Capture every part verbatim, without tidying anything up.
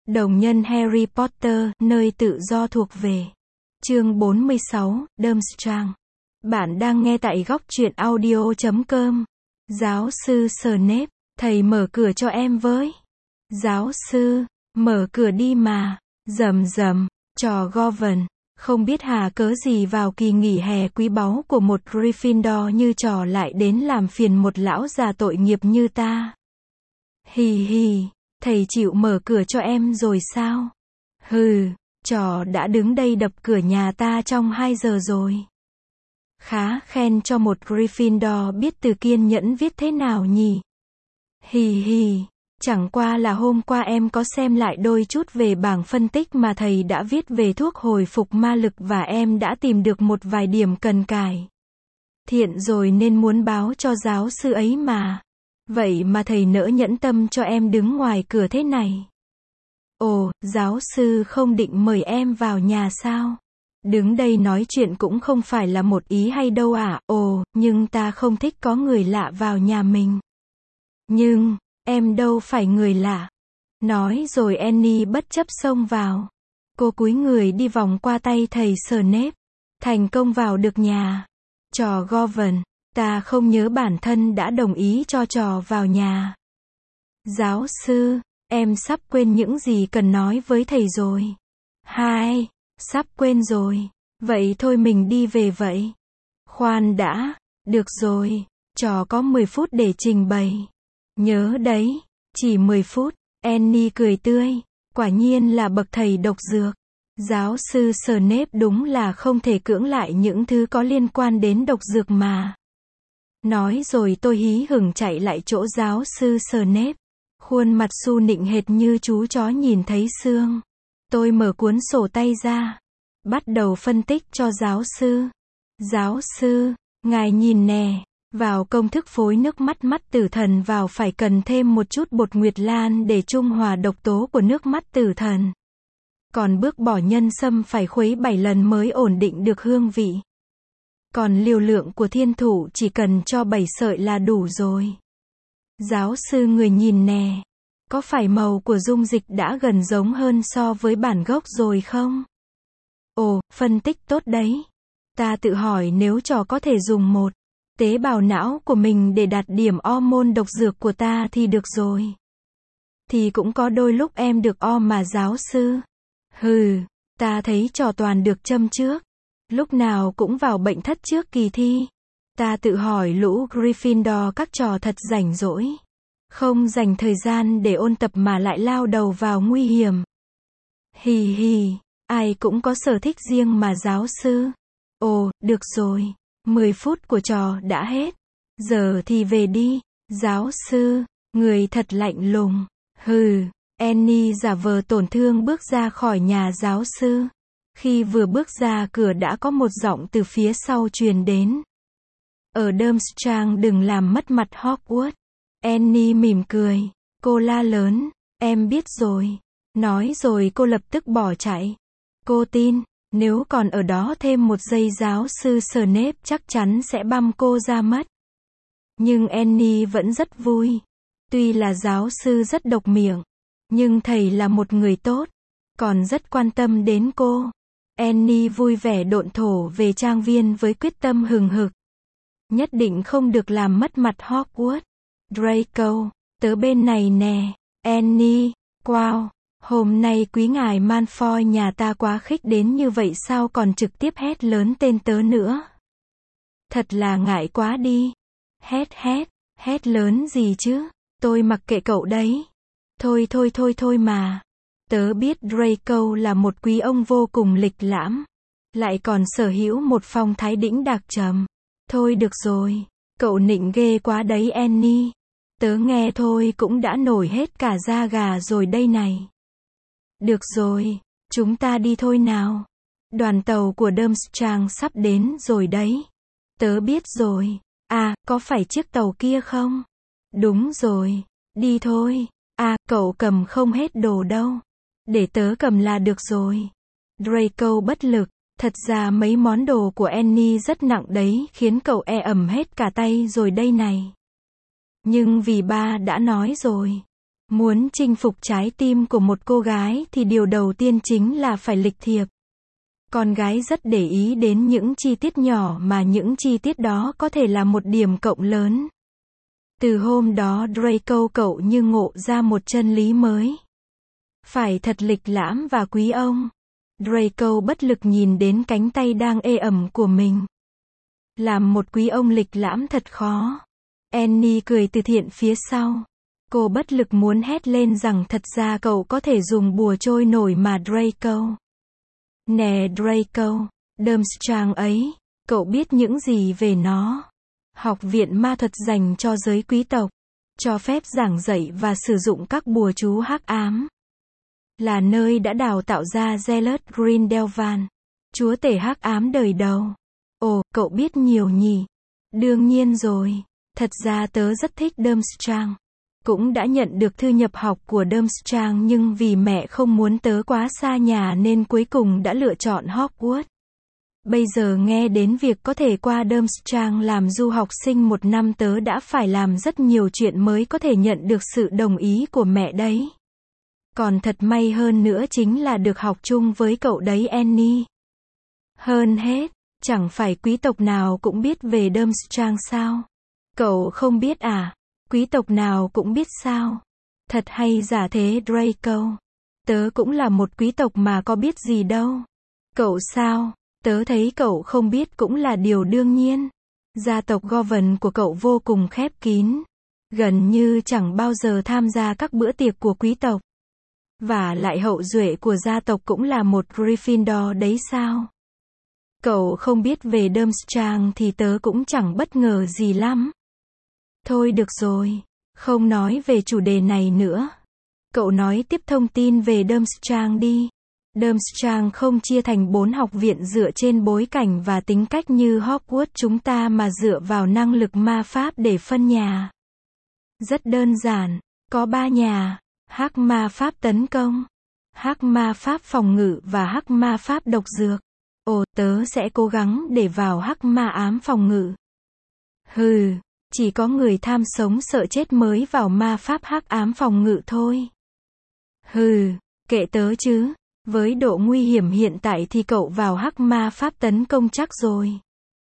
Đồng nhân Harry Potter, nơi tự do thuộc về. Chương bốn mươi sáu, Durmstrang. Bạn đang nghe tại góc truyện audio chấm com. Giáo sư Snape, thầy mở cửa cho em với. Giáo sư, mở cửa đi mà. Rầm rầm, trò Govan. Không biết hà cớ gì vào kỳ nghỉ hè quý báu của một Gryffindor như trò lại đến làm phiền một lão già tội nghiệp như ta. Hì hì, thầy chịu mở cửa cho em rồi sao? Hừ, trò đã đứng đây đập cửa nhà ta trong hai giờ rồi. Khá khen cho một Gryffindor biết từ kiên nhẫn viết thế nào nhỉ? Hì hì, chẳng qua là hôm qua em có xem lại đôi chút về bảng phân tích mà thầy đã viết về thuốc hồi phục ma lực và em đã tìm được một vài điểm cần cải thiện rồi nên muốn báo cho giáo sư ấy mà. Vậy mà thầy nỡ nhẫn tâm cho em đứng ngoài cửa thế này. Ồ, giáo sư không định mời em vào nhà sao? Đứng đây nói chuyện cũng không phải là một ý hay đâu à? Ồ, nhưng ta không thích có người lạ vào nhà mình. Nhưng, em đâu phải người lạ. Nói rồi Annie bất chấp xông vào. Cô cúi người đi vòng qua tay thầy Snape. Thành công vào được nhà. Trò Govan, ta không nhớ bản thân đã đồng ý cho trò vào nhà. Giáo sư, em sắp quên những gì cần nói với thầy rồi. Hai, sắp quên rồi. Vậy thôi mình đi về vậy. Khoan đã, được rồi, trò có mười phút để trình bày. Nhớ đấy, chỉ mười phút. Annie cười tươi, quả nhiên là bậc thầy độc dược. Giáo sư Snape đúng là không thể cưỡng lại những thứ có liên quan đến độc dược mà. Nói rồi tôi hí hửng chạy lại chỗ giáo sư Snape. Khuôn mặt su nịnh hệt như chú chó nhìn thấy xương. Tôi mở cuốn sổ tay ra. Bắt đầu phân tích cho giáo sư. Giáo sư, ngài nhìn nè. Vào công thức phối nước mắt mắt tử thần vào phải cần thêm một chút bột nguyệt lan để trung hòa độc tố của nước mắt tử thần. Còn bước bỏ nhân sâm phải khuấy bảy lần mới ổn định được hương vị. Còn liều lượng của thiên thủ chỉ cần cho bảy sợi là đủ rồi. Giáo sư người nhìn nè. Có phải màu của dung dịch đã gần giống hơn so với bản gốc rồi không? Ồ, phân tích tốt đấy. Ta tự hỏi nếu trò có thể dùng một tế bào não của mình để đạt điểm hormone độc dược của ta thì được rồi. Thì cũng có đôi lúc em được o mà giáo sư. Hừ, ta thấy trò toàn được châm trước. Lúc nào cũng vào bệnh thất trước kỳ thi. Ta tự hỏi lũ Gryffindor các trò thật rảnh rỗi. Không dành thời gian để ôn tập mà lại lao đầu vào nguy hiểm. Hì hì, ai cũng có sở thích riêng mà giáo sư. Ồ, được rồi. mười phút của trò đã hết. Giờ thì về đi. Giáo sư, người thật lạnh lùng. Hừ, Annie giả vờ tổn thương bước ra khỏi nhà giáo sư. Khi vừa bước ra cửa đã có một giọng từ phía sau truyền đến. Ở Durmstrang đừng làm mất mặt Hogwarts. Annie mỉm cười. Cô la lớn. Em biết rồi. Nói rồi cô lập tức bỏ chạy. Cô tin, nếu còn ở đó thêm một giây giáo sư Snape chắc chắn sẽ băm cô ra mất. Nhưng Annie vẫn rất vui. Tuy là giáo sư rất độc miệng, nhưng thầy là một người tốt, còn rất quan tâm đến cô. Annie vui vẻ độn thổ về trang viên với quyết tâm hừng hực. Nhất định không được làm mất mặt Hogwarts. Draco, tớ bên này nè. Annie, wow, hôm nay quý ngài Malfoy nhà ta quá khích đến như vậy sao còn trực tiếp hét lớn tên tớ nữa. Thật là ngại quá đi. Hét hét, hét lớn gì chứ, tôi mặc kệ cậu đấy. Thôi thôi thôi thôi mà. Tớ biết Draco là một quý ông vô cùng lịch lãm. Lại còn sở hữu một phong thái đĩnh đạc trầm. Thôi được rồi, cậu nịnh ghê quá đấy Annie. Tớ nghe thôi cũng đã nổi hết cả da gà rồi đây này. Được rồi, chúng ta đi thôi nào. Đoàn tàu của Durmstrang sắp đến rồi đấy. Tớ biết rồi. À, có phải chiếc tàu kia không? Đúng rồi. Đi thôi. À, cậu cầm không hết đồ đâu. Để tớ cầm là được rồi. Draco bất lực. Thật ra mấy món đồ của Annie rất nặng đấy, khiến cậu e ẩm hết cả tay rồi đây này. Nhưng vì ba đã nói rồi. Muốn chinh phục trái tim của một cô gái thì điều đầu tiên chính là phải lịch thiệp. Con gái rất để ý đến những chi tiết nhỏ mà những chi tiết đó có thể là một điểm cộng lớn. Từ hôm đó Draco cậu như ngộ ra một chân lý mới. Phải thật lịch lãm và quý ông. Draco bất lực nhìn đến cánh tay đang ê ẩm của mình. Làm một quý ông lịch lãm thật khó. Annie cười từ thiện phía sau. Cô bất lực muốn hét lên rằng thật ra cậu có thể dùng bùa trôi nổi mà Draco. Nè Draco, Durmstrang ấy, cậu biết những gì về nó? Học viện ma thuật dành cho giới quý tộc, cho phép giảng dạy và sử dụng các bùa chú hắc ám. Là nơi đã đào tạo ra Zealot Grindelwald, chúa tể hắc ám đời đầu. Ồ, cậu biết nhiều nhỉ? Đương nhiên rồi, thật ra tớ rất thích Durmstrang. Cũng đã nhận được thư nhập học của Durmstrang nhưng vì mẹ không muốn tớ quá xa nhà nên cuối cùng đã lựa chọn Hogwarts. Bây giờ nghe đến việc có thể qua Durmstrang làm du học sinh một năm tớ đã phải làm rất nhiều chuyện mới có thể nhận được sự đồng ý của mẹ đấy. Còn thật may hơn nữa chính là được học chung với cậu đấy Annie. Hơn hết, chẳng phải quý tộc nào cũng biết về Durmstrang sao? Cậu không biết à? Quý tộc nào cũng biết sao? Thật hay giả thế Draco? Tớ cũng là một quý tộc mà có biết gì đâu. Cậu sao? Tớ thấy cậu không biết cũng là điều đương nhiên. Gia tộc Govan của cậu vô cùng khép kín. Gần như chẳng bao giờ tham gia các bữa tiệc của quý tộc. Và lại hậu duệ của gia tộc cũng là một Gryffindor đấy sao? Cậu không biết về Durmstrang thì tớ cũng chẳng bất ngờ gì lắm. Thôi được rồi, không nói về chủ đề này nữa. Cậu nói tiếp thông tin về Durmstrang đi. Durmstrang không chia thành bốn học viện dựa trên bối cảnh và tính cách như Hogwarts chúng ta mà dựa vào năng lực ma pháp để phân nhà. Rất đơn giản, có ba nhà, hắc ma pháp tấn công, hắc ma pháp phòng ngự và hắc ma pháp độc dược. Ồ, tớ sẽ cố gắng để vào hắc ma ám phòng ngự. Hừ, chỉ có người tham sống sợ chết mới vào ma pháp hắc ám phòng ngự thôi. Hừ, kệ tớ chứ. Với độ nguy hiểm hiện tại thì cậu vào hắc ma pháp tấn công chắc rồi.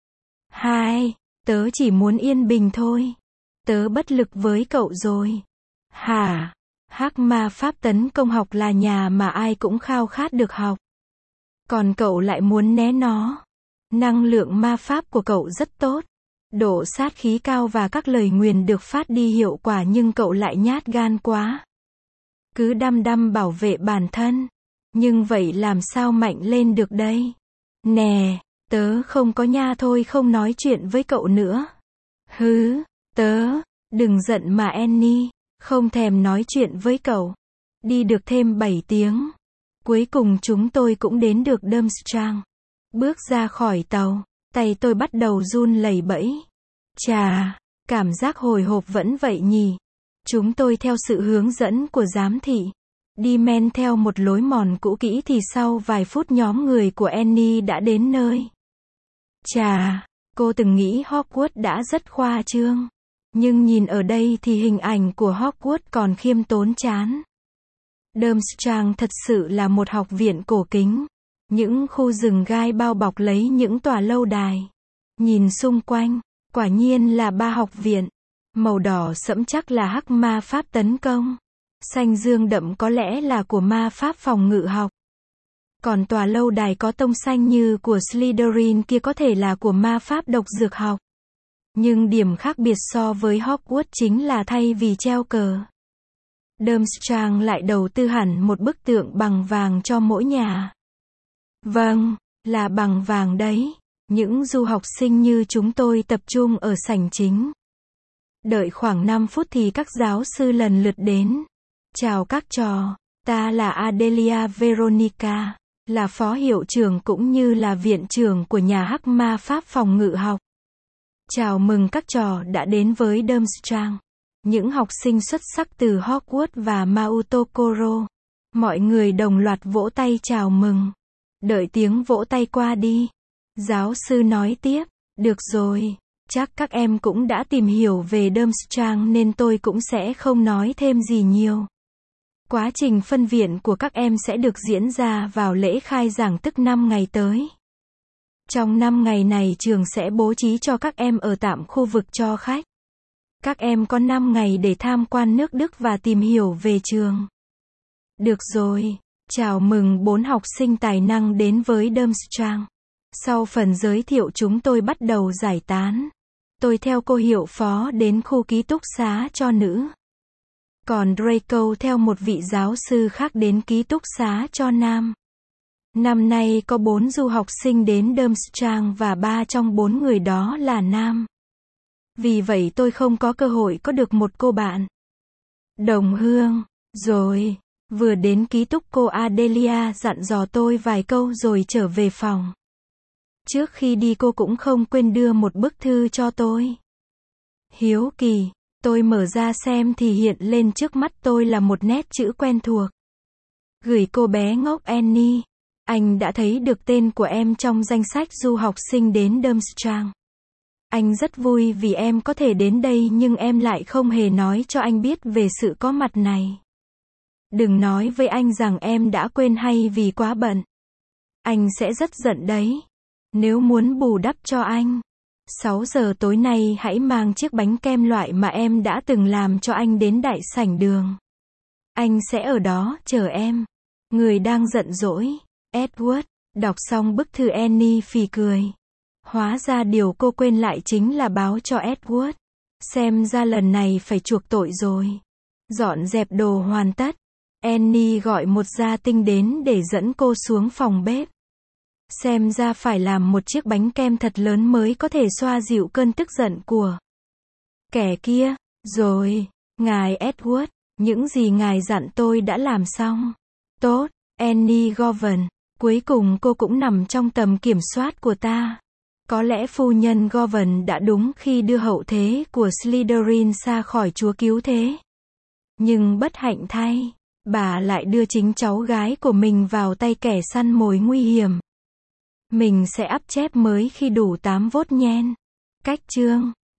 Hai, tớ chỉ muốn yên bình thôi. Tớ bất lực với cậu rồi. Hả? Hắc ma pháp tấn công học là nhà mà ai cũng khao khát được học. Còn cậu lại muốn né nó. Năng lượng ma pháp của cậu rất tốt. Độ sát khí cao và các lời nguyền được phát đi hiệu quả nhưng cậu lại nhát gan quá. Cứ đăm đăm bảo vệ bản thân. Nhưng vậy làm sao mạnh lên được đây? Nè, tớ không có nha thôi không nói chuyện với cậu nữa. Hứ, tớ, đừng giận mà Annie, không thèm nói chuyện với cậu. Đi được thêm bảy tiếng. Cuối cùng chúng tôi cũng đến được Durmstrang. Bước ra khỏi tàu, tay tôi bắt đầu run lẩy bẩy. Chà, cảm giác hồi hộp vẫn vậy nhỉ. Chúng tôi theo sự hướng dẫn của giám thị. Đi men theo một lối mòn cũ kỹ thì sau vài phút nhóm người của Annie đã đến nơi. Chà, cô từng nghĩ Hogwarts đã rất khoa trương. Nhưng nhìn ở đây thì hình ảnh của Hogwarts còn khiêm tốn chán. Durmstrang thật sự là một học viện cổ kính. Những khu rừng gai bao bọc lấy những tòa lâu đài. Nhìn xung quanh, quả nhiên là ba học viện. Màu đỏ sẫm chắc là hắc ma pháp tấn công. Xanh dương đậm có lẽ là của ma pháp phòng ngự học. Còn tòa lâu đài có tông xanh như của Slytherin kia có thể là của ma pháp độc dược học. Nhưng điểm khác biệt so với Hogwarts chính là thay vì treo cờ, Durmstrang lại đầu tư hẳn một bức tượng bằng vàng cho mỗi nhà. Vâng, là bằng vàng đấy. Những du học sinh như chúng tôi tập trung ở sảnh chính. Đợi khoảng năm phút thì các giáo sư lần lượt đến. Chào các trò, ta là Adelia Veronica, là phó hiệu trưởng cũng như là viện trưởng của nhà hắc ma pháp phòng ngự học. Chào mừng các trò đã đến với Durmstrang. Những học sinh xuất sắc từ Hogwarts và Mautokoro. Mọi người đồng loạt vỗ tay chào mừng. Đợi tiếng vỗ tay qua đi. Giáo sư nói tiếp, được rồi, chắc các em cũng đã tìm hiểu về Durmstrang nên tôi cũng sẽ không nói thêm gì nhiều. Quá trình phân viện của các em sẽ được diễn ra vào lễ khai giảng tức năm ngày tới. Trong năm ngày này trường sẽ bố trí cho các em ở tạm khu vực cho khách. Các em có năm ngày để tham quan nước Đức và tìm hiểu về trường. Được rồi, chào mừng bốn học sinh tài năng đến với Durmstrang. Sau phần giới thiệu chúng tôi bắt đầu giải tán. Tôi theo cô hiệu phó đến khu ký túc xá cho nữ. Còn Draco theo một vị giáo sư khác đến ký túc xá cho nam. Năm nay có bốn du học sinh đến Durmstrang và ba trong bốn người đó là nam. Vì vậy tôi không có cơ hội có được một cô bạn đồng hương. Rồi, vừa đến ký túc cô Adelia dặn dò tôi vài câu rồi trở về phòng. Trước khi đi cô cũng không quên đưa một bức thư cho tôi. Hiếu kỳ, tôi mở ra xem thì hiện lên trước mắt tôi là một nét chữ quen thuộc. Gửi cô bé ngốc Annie. Anh đã thấy được tên của em trong danh sách du học sinh đến Durmstrang. Anh rất vui vì em có thể đến đây nhưng em lại không hề nói cho anh biết về sự có mặt này. Đừng nói với anh rằng em đã quên hay vì quá bận. Anh sẽ rất giận đấy. Nếu muốn bù đắp cho anh, sáu giờ tối nay hãy mang chiếc bánh kem loại mà em đã từng làm cho anh đến đại sảnh đường. Anh sẽ ở đó chờ em. Người đang giận dỗi, Edward. Đọc xong bức thư Annie phì cười. Hóa ra điều cô quên lại chính là báo cho Edward. Xem ra lần này phải chuộc tội rồi. Dọn dẹp đồ hoàn tất. Annie gọi một gia tinh đến để dẫn cô xuống phòng bếp. Xem ra phải làm một chiếc bánh kem thật lớn mới có thể xoa dịu cơn tức giận của kẻ kia. Rồi, ngài Edward, những gì ngài dặn tôi đã làm xong. Tốt, Annie Govan. Cuối cùng cô cũng nằm trong tầm kiểm soát của ta. Có lẽ phu nhân Govan đã đúng khi đưa hậu thế của Slytherin xa khỏi chúa cứu thế. Nhưng bất hạnh thay, bà lại đưa chính cháu gái của mình vào tay kẻ săn mồi nguy hiểm. Mình sẽ up chép mới khi đủ tám vốt nhen. Cách chương